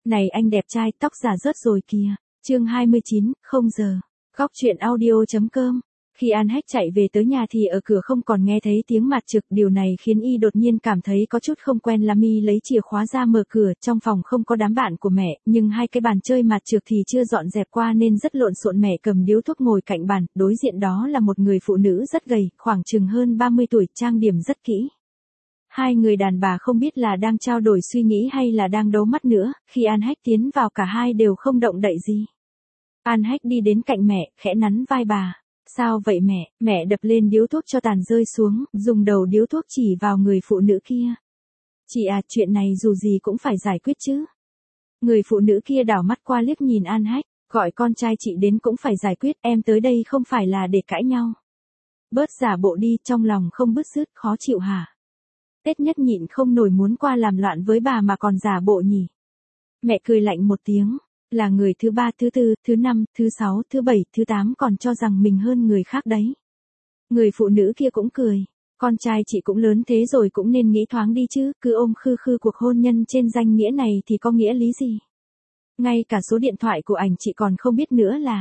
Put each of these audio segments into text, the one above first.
Này anh đẹp trai, tóc giả rớt rồi kìa. Chương 29, 0 giờ. Góc truyện audio.com. Khi An Hách chạy về tới nhà thì ở cửa không còn nghe thấy tiếng mạt trực, điều này khiến y đột nhiên cảm thấy có chút không quen lắm. Y lấy chìa khóa ra mở cửa, trong phòng không có đám bạn của mẹ, nhưng hai cái bàn chơi mạt trực thì chưa dọn dẹp qua nên rất lộn xộn. Mẹ cầm điếu thuốc ngồi cạnh bàn, đối diện đó là một người phụ nữ rất gầy, khoảng chừng hơn 30 tuổi, trang điểm rất kỹ. Hai người đàn bà không biết là đang trao đổi suy nghĩ hay là đang đấu mắt nữa, khi An Hách tiến vào cả hai đều không động đậy gì. An Hách đi đến cạnh mẹ, khẽ nắn vai bà. Sao vậy mẹ? Mẹ đập lên điếu thuốc cho tàn rơi xuống, dùng đầu điếu thuốc chỉ vào người phụ nữ kia. Chị à, chuyện này dù gì cũng phải giải quyết chứ. Người phụ nữ kia đảo mắt qua liếc nhìn An Hách, gọi con trai chị đến cũng phải giải quyết, em tới đây không phải là để cãi nhau. Bớt giả bộ đi, trong lòng không bứt rứt, khó chịu hả? Tết Nhất nhịn không nổi muốn qua làm loạn với bà mà còn giả bộ nhỉ. Mẹ cười lạnh một tiếng, là người thứ 3, thứ 4, thứ 5, thứ 6, thứ 7, thứ 8 còn cho rằng mình hơn người khác đấy. Người phụ nữ kia cũng cười, con trai chị cũng lớn thế rồi cũng nên nghĩ thoáng đi chứ, cứ ôm khư khư cuộc hôn nhân trên danh nghĩa này thì có nghĩa lý gì. Ngay cả số điện thoại của ảnh chị còn không biết nữa là.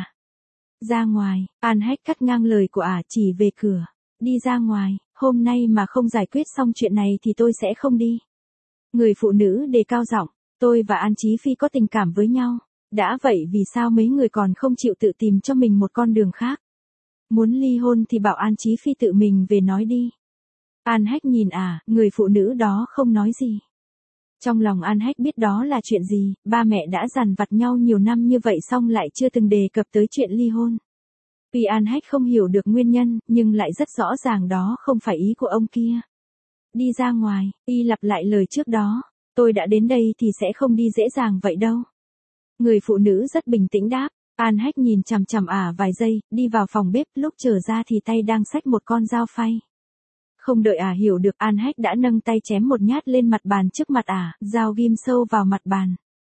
Ra ngoài, An Hách cắt ngang lời của chỉ về cửa. Đi ra ngoài, hôm nay mà không giải quyết xong chuyện này thì tôi sẽ không đi. Người phụ nữ đề cao giọng, tôi và An Chí Phi có tình cảm với nhau. Đã vậy vì sao mấy người còn không chịu tự tìm cho mình một con đường khác? Muốn ly hôn thì bảo An Chí Phi tự mình về nói đi. An Hách nhìn người phụ nữ đó không nói gì. Trong lòng An Hách biết đó là chuyện gì, ba mẹ đã dằn vặt nhau nhiều năm như vậy xong lại chưa từng đề cập tới chuyện ly hôn. Vì An Hách không hiểu được nguyên nhân, nhưng lại rất rõ ràng đó không phải ý của ông kia. Đi ra ngoài, y lặp lại lời trước đó, tôi đã đến đây thì sẽ không đi dễ dàng vậy đâu. Người phụ nữ rất bình tĩnh đáp, An Hách nhìn chằm chằm vài giây, đi vào phòng bếp, lúc trở ra thì tay đang xách một con dao phay. Không đợi hiểu được, An Hách đã nâng tay chém một nhát lên mặt bàn trước mặt dao ghim sâu vào mặt bàn.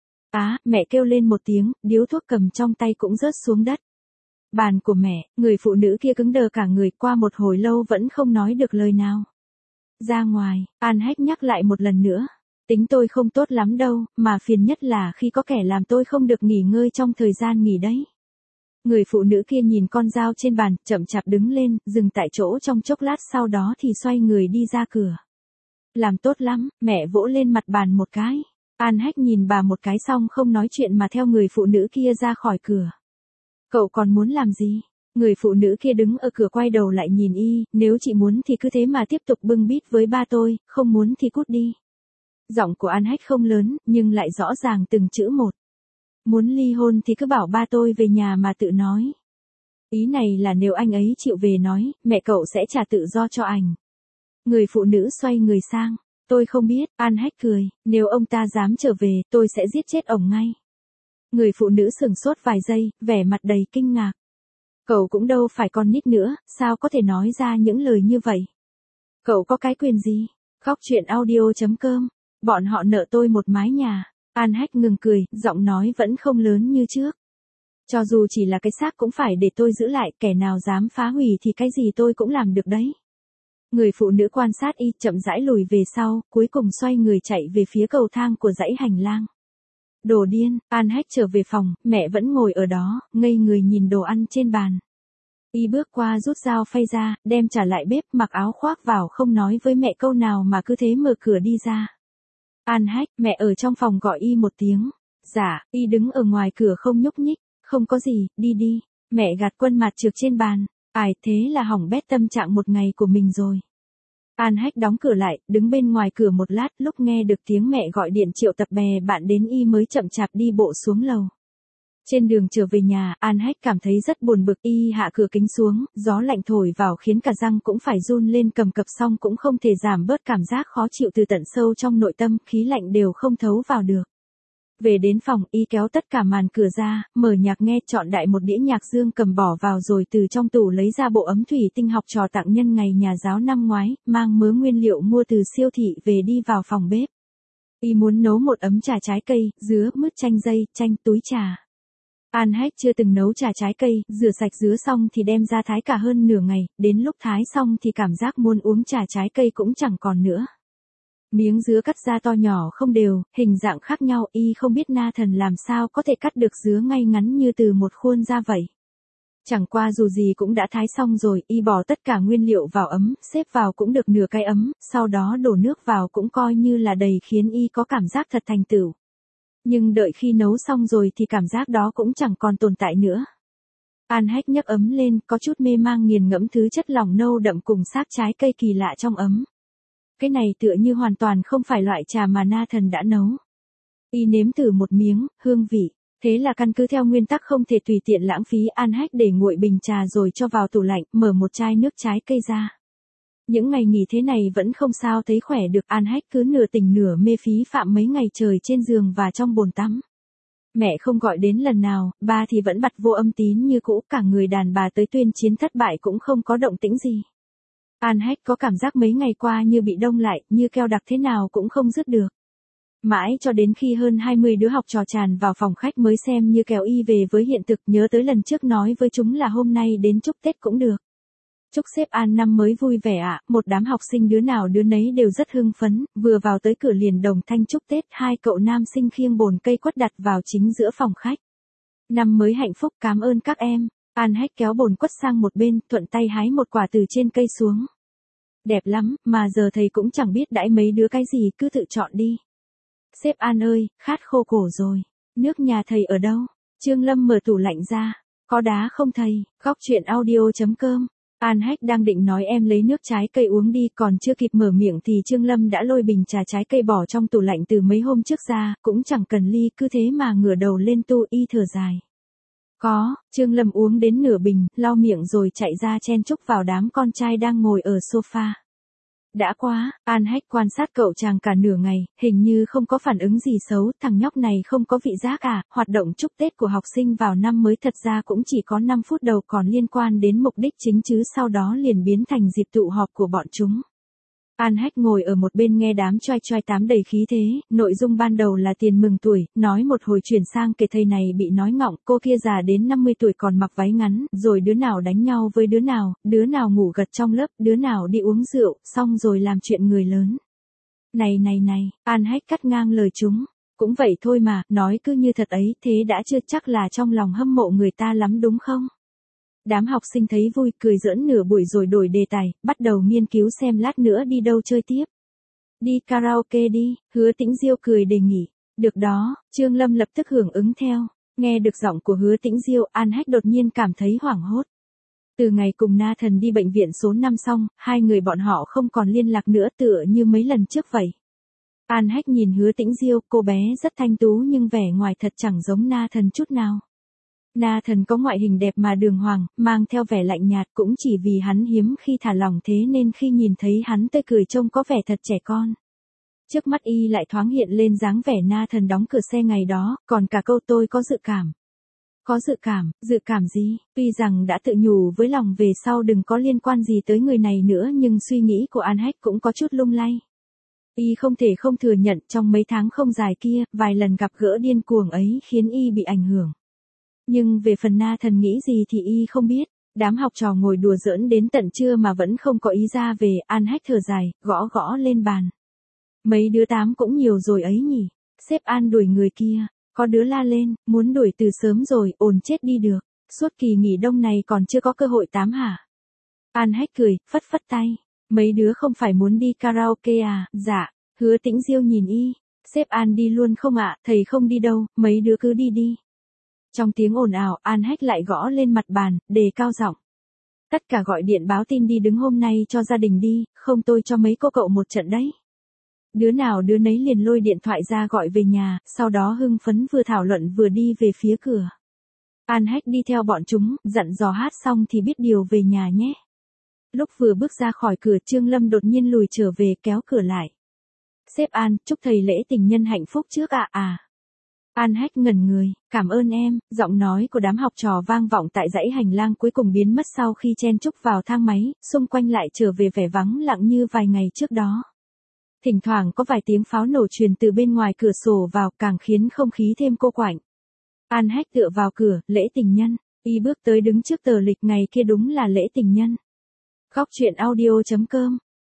Mẹ kêu lên một tiếng, điếu thuốc cầm trong tay cũng rớt xuống đất. Bàn của mẹ, người phụ nữ kia cứng đờ cả người, qua một hồi lâu vẫn không nói được lời nào. Ra ngoài, An Hách nhắc lại một lần nữa. Tính tôi không tốt lắm đâu, mà phiền nhất là khi có kẻ làm tôi không được nghỉ ngơi trong thời gian nghỉ đấy. Người phụ nữ kia nhìn con dao trên bàn, chậm chạp đứng lên, dừng tại chỗ trong chốc lát, sau đó thì xoay người đi ra cửa. Làm tốt lắm, mẹ vỗ lên mặt bàn một cái. An Hách nhìn bà một cái xong không nói chuyện mà theo người phụ nữ kia ra khỏi cửa. Cậu còn muốn làm gì? Người phụ nữ kia đứng ở cửa quay đầu lại nhìn y, nếu chị muốn thì cứ thế mà tiếp tục bưng bít với ba tôi, không muốn thì cút đi. Giọng của An Hách không lớn, nhưng lại rõ ràng từng chữ một. Muốn ly hôn thì cứ bảo ba tôi về nhà mà tự nói. Ý này là nếu anh ấy chịu về nói, mẹ cậu sẽ trả tự do cho anh. Người phụ nữ xoay người sang. Tôi không biết, An Hách cười, nếu ông ta dám trở về, tôi sẽ giết chết ổng ngay. Người phụ nữ sửng sốt vài giây, vẻ mặt đầy kinh ngạc. Cậu cũng đâu phải con nít nữa, sao có thể nói ra những lời như vậy? Cậu có cái quyền gì? Góc truyện audio.com. Bọn họ nợ tôi một mái nhà. An Hách ngừng cười, giọng nói vẫn không lớn như trước. Cho dù chỉ là cái xác cũng phải để tôi giữ lại, kẻ nào dám phá hủy thì cái gì tôi cũng làm được đấy. Người phụ nữ quan sát y, chậm rãi lùi về sau, cuối cùng xoay người chạy về phía cầu thang của dãy hành lang. Đồ điên, An Hách trở về phòng, mẹ vẫn ngồi ở đó, ngây người nhìn đồ ăn trên bàn. Y bước qua rút dao phay ra, đem trả lại bếp, mặc áo khoác vào, không nói với mẹ câu nào mà cứ thế mở cửa đi ra. An Hách, mẹ ở trong phòng gọi y một tiếng. Dạ, y đứng ở ngoài cửa không nhúc nhích. Không có gì, đi đi. Mẹ gạt quân mạt trược trên bàn. Thế là hỏng bét tâm trạng một ngày của mình rồi. An Hách đóng cửa lại, đứng bên ngoài cửa một lát, lúc nghe được tiếng mẹ gọi điện triệu tập bè bạn đến y mới chậm chạp đi bộ xuống lầu. Trên đường trở về nhà, An Hách cảm thấy rất buồn bực, y hạ cửa kính xuống, gió lạnh thổi vào khiến cả răng cũng phải run lên cầm cập, xong cũng không thể giảm bớt cảm giác khó chịu từ tận sâu trong nội tâm, khí lạnh đều không thấu vào được. Về đến phòng, y kéo tất cả màn cửa ra, mở nhạc nghe, chọn đại một đĩa nhạc dương cầm bỏ vào rồi từ trong tủ lấy ra bộ ấm thủy tinh học trò tặng nhân ngày nhà giáo năm ngoái, mang mớ nguyên liệu mua từ siêu thị về đi vào phòng bếp. Y muốn nấu một ấm trà trái cây, dứa, mứt, chanh dây, chanh, túi trà. An Hách chưa từng nấu trà trái cây, rửa sạch dứa xong thì đem ra thái cả hơn nửa ngày, đến lúc thái xong thì cảm giác muốn uống trà trái cây cũng chẳng còn nữa. Miếng dứa cắt ra to nhỏ không đều, hình dạng khác nhau, y không biết Na Thần làm sao có thể cắt được dứa ngay ngắn như từ một khuôn ra vậy. Chẳng qua dù gì cũng đã thái xong rồi, y bỏ tất cả nguyên liệu vào ấm, xếp vào cũng được nửa cái ấm, sau đó đổ nước vào cũng coi như là đầy khiến y có cảm giác thật thành tựu. Nhưng đợi khi nấu xong rồi thì cảm giác đó cũng chẳng còn tồn tại nữa. An Hách nhấc ấm lên, có chút mê mang nghiền ngẫm thứ chất lỏng nâu đậm cùng xác trái cây kỳ lạ trong ấm. Cái này tựa như hoàn toàn không phải loại trà mà Na Thần đã nấu. Y nếm thử một miếng, hương vị. Thế là căn cứ theo nguyên tắc không thể tùy tiện lãng phí, An Hách để nguội bình trà rồi cho vào tủ lạnh, mở một chai nước trái cây ra. Những ngày nghỉ thế này vẫn không sao thấy khỏe được, An Hách cứ nửa tỉnh nửa mê phí phạm mấy ngày trời trên giường và trong bồn tắm. Mẹ không gọi đến lần nào, ba thì vẫn bặt vô âm tín như cũ, cả người đàn bà tới tuyên chiến thất bại cũng không có động tĩnh gì. An Hách có cảm giác mấy ngày qua như bị đông lại, như keo đặc thế nào cũng không dứt được. Mãi cho đến khi hơn 20 đứa học trò tràn vào phòng khách mới xem như kéo y về với hiện thực, nhớ tới lần trước nói với chúng là hôm nay đến chúc Tết cũng được. Chúc sếp An năm mới vui vẻ ạ, một đám học sinh đứa nào đứa nấy đều rất hưng phấn, vừa vào tới cửa liền đồng thanh chúc Tết, hai cậu nam sinh khiêng bồn cây quất đặt vào chính giữa phòng khách. Năm mới hạnh phúc, cảm ơn các em. An Hách kéo bồn quất sang một bên, thuận tay hái một quả từ trên cây xuống. Đẹp lắm, mà giờ thầy cũng chẳng biết đãi mấy đứa cái gì, cứ tự chọn đi. Sếp An ơi, khát khô cổ rồi. Nước nhà thầy ở đâu? Trương Lâm mở tủ lạnh ra. Có đá không thầy? Góc chuyện audio.com. An Hách đang định nói em lấy nước trái cây uống đi, còn chưa kịp mở miệng thì Trương Lâm đã lôi bình trà trái cây bỏ trong tủ lạnh từ mấy hôm trước ra, cũng chẳng cần ly, cứ thế mà ngửa đầu lên tu y thở dài. Có, Trương Lâm uống đến nửa bình, lau miệng rồi chạy ra chen chúc vào đám con trai đang ngồi ở sofa. Đã quá, An Hách quan sát cậu chàng cả nửa ngày, hình như không có phản ứng gì xấu, thằng nhóc này không có vị giác à, hoạt động chúc Tết của học sinh vào năm mới thật ra cũng chỉ có 5 phút đầu còn liên quan đến mục đích chính chứ sau đó liền biến thành dịp tụ họp của bọn chúng. An Hách ngồi ở một bên nghe đám choai choai tám đầy khí thế, nội dung ban đầu là tiền mừng tuổi, nói một hồi chuyển sang kể thầy này bị nói ngọng, cô kia già đến 50 tuổi còn mặc váy ngắn, rồi đứa nào đánh nhau với đứa nào ngủ gật trong lớp, đứa nào đi uống rượu, xong rồi làm chuyện người lớn. Này, An Hách cắt ngang lời chúng, cũng vậy thôi mà, nói cứ như thật ấy, thế đã chưa chắc là trong lòng hâm mộ người ta lắm đúng không? Đám học sinh thấy vui, cười giỡn nửa buổi rồi đổi đề tài, bắt đầu nghiên cứu xem lát nữa đi đâu chơi tiếp. Đi karaoke đi, Hứa Tĩnh Diêu cười đề nghị. Được đó, Trương Lâm lập tức hưởng ứng theo. Nghe được giọng của Hứa Tĩnh Diêu, An Hách đột nhiên cảm thấy hoảng hốt. Từ ngày cùng Na Thần đi bệnh viện số 5 xong, hai người bọn họ không còn liên lạc nữa tựa như mấy lần trước vậy. An Hách nhìn Hứa Tĩnh Diêu, cô bé rất thanh tú nhưng vẻ ngoài thật chẳng giống Na Thần chút nào. Na Thần có ngoại hình đẹp mà đường hoàng, mang theo vẻ lạnh nhạt, cũng chỉ vì hắn hiếm khi thả lỏng thế nên khi nhìn thấy hắn tươi cười trông có vẻ thật trẻ con. Trước mắt y lại thoáng hiện lên dáng vẻ Na Thần đóng cửa xe ngày đó, còn cả câu tôi có dự cảm. Có dự cảm gì? Tuy rằng đã tự nhủ với lòng về sau đừng có liên quan gì tới người này nữa nhưng suy nghĩ của An Hách cũng có chút lung lay. Y không thể không thừa nhận trong mấy tháng không dài kia, vài lần gặp gỡ điên cuồng ấy khiến y bị ảnh hưởng. Nhưng về phần Na Thần nghĩ gì thì y không biết, đám học trò ngồi đùa giỡn đến tận trưa mà vẫn không có ý ra về, An Hách thở dài, gõ lên bàn. Mấy đứa tám cũng nhiều rồi ấy nhỉ, sếp An đuổi người kia, có đứa la lên, muốn đuổi từ sớm rồi, ồn chết đi được, suốt kỳ nghỉ đông này còn chưa có cơ hội tám hả? An Hách cười, phất tay, mấy đứa không phải muốn đi karaoke à, dạ, Hứa Tĩnh Diêu nhìn y, sếp An đi luôn không ạ, thầy không đi đâu, mấy đứa cứ đi đi. Trong tiếng ồn ào, An Hách lại gõ lên mặt bàn, đề cao giọng. Tất cả gọi điện báo tin đi đứng hôm nay cho gia đình đi, không tôi cho mấy cô cậu một trận đấy. Đứa nào đứa nấy liền lôi điện thoại ra gọi về nhà, sau đó hưng phấn vừa thảo luận vừa đi về phía cửa. An Hách đi theo bọn chúng, dặn dò hát xong thì biết điều về nhà nhé. Lúc vừa bước ra khỏi cửa Trương Lâm đột nhiên lùi trở về kéo cửa lại. Sếp An, chúc thầy lễ tình nhân hạnh phúc trước ạ. An Hách ngẩn người, cảm ơn em, giọng nói của đám học trò vang vọng tại dãy hành lang cuối cùng biến mất sau khi chen chúc vào thang máy, xung quanh lại trở về vẻ vắng lặng như vài ngày trước đó. Thỉnh thoảng có vài tiếng pháo nổ truyền từ bên ngoài cửa sổ vào càng khiến không khí thêm cô quạnh. An Hách tựa vào cửa, lễ tình nhân, y bước tới đứng trước tờ lịch ngày kia đúng là lễ tình nhân. Góc chuyện audio.com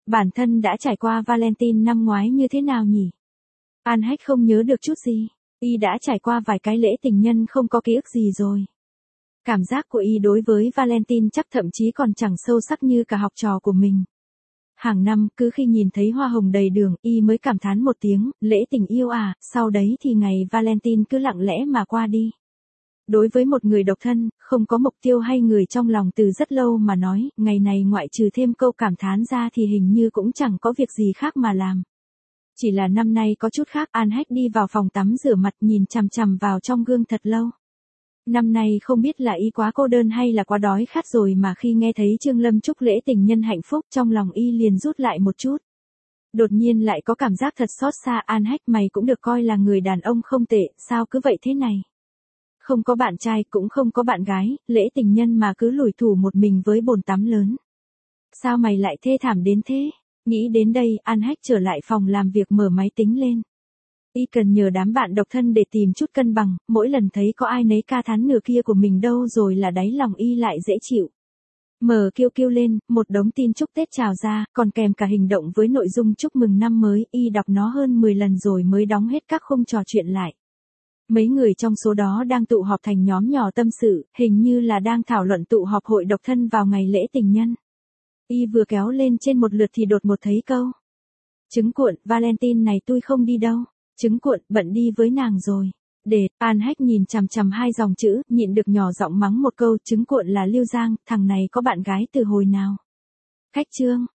Bản thân đã trải qua Valentine năm ngoái như thế nào nhỉ? An Hách không nhớ được chút gì. Y đã trải qua vài cái lễ tình nhân không có ký ức gì rồi. Cảm giác của Y đối với Valentine chắc thậm chí còn chẳng sâu sắc như cả học trò của mình. Hàng năm, cứ khi nhìn thấy hoa hồng đầy đường, Y mới cảm thán một tiếng, lễ tình yêu à, sau đấy thì ngày Valentine cứ lặng lẽ mà qua đi. Đối với một người độc thân, không có mục tiêu hay người trong lòng từ rất lâu mà nói, ngày này ngoại trừ thêm câu cảm thán ra thì hình như cũng chẳng có việc gì khác mà làm. Chỉ là năm nay có chút khác, An Hách đi vào phòng tắm rửa mặt nhìn chằm chằm vào trong gương thật lâu. Năm nay không biết là Y quá cô đơn hay là quá đói khát rồi mà khi nghe thấy Trương Lâm chúc lễ tình nhân hạnh phúc trong lòng Y liền rút lại một chút. Đột nhiên lại có cảm giác thật xót xa. An Hách, mày cũng được coi là người đàn ông không tệ, sao cứ vậy thế này? Không có bạn trai cũng không có bạn gái, lễ tình nhân mà cứ lủi thủi một mình với bồn tắm lớn. Sao mày lại thê thảm đến thế? Nghĩ đến đây, An Hách trở lại phòng làm việc mở máy tính lên. Y cần nhờ đám bạn độc thân để tìm chút cân bằng, mỗi lần thấy có ai nấy ca thán nửa kia của mình đâu rồi là đáy lòng Y lại dễ chịu. Mở kêu lên, một đống tin chúc Tết trào ra, còn kèm cả hình động với nội dung chúc mừng năm mới. Y đọc nó hơn 10 lần rồi mới đóng hết các khung trò chuyện lại. Mấy người trong số đó đang tụ họp thành nhóm nhỏ tâm sự, hình như là đang thảo luận tụ họp hội độc thân vào ngày lễ tình nhân. Y vừa kéo lên trên một lượt thì đột một thấy câu. Trứng cuộn, Valentine này tôi không đi đâu. Trứng cuộn, bận đi với nàng rồi. Để, An Hách nhìn chằm chằm hai dòng chữ, nhịn được nhỏ giọng mắng một câu. Trứng cuộn là Lưu Giang, thằng này có bạn gái từ hồi nào? Khách Trương.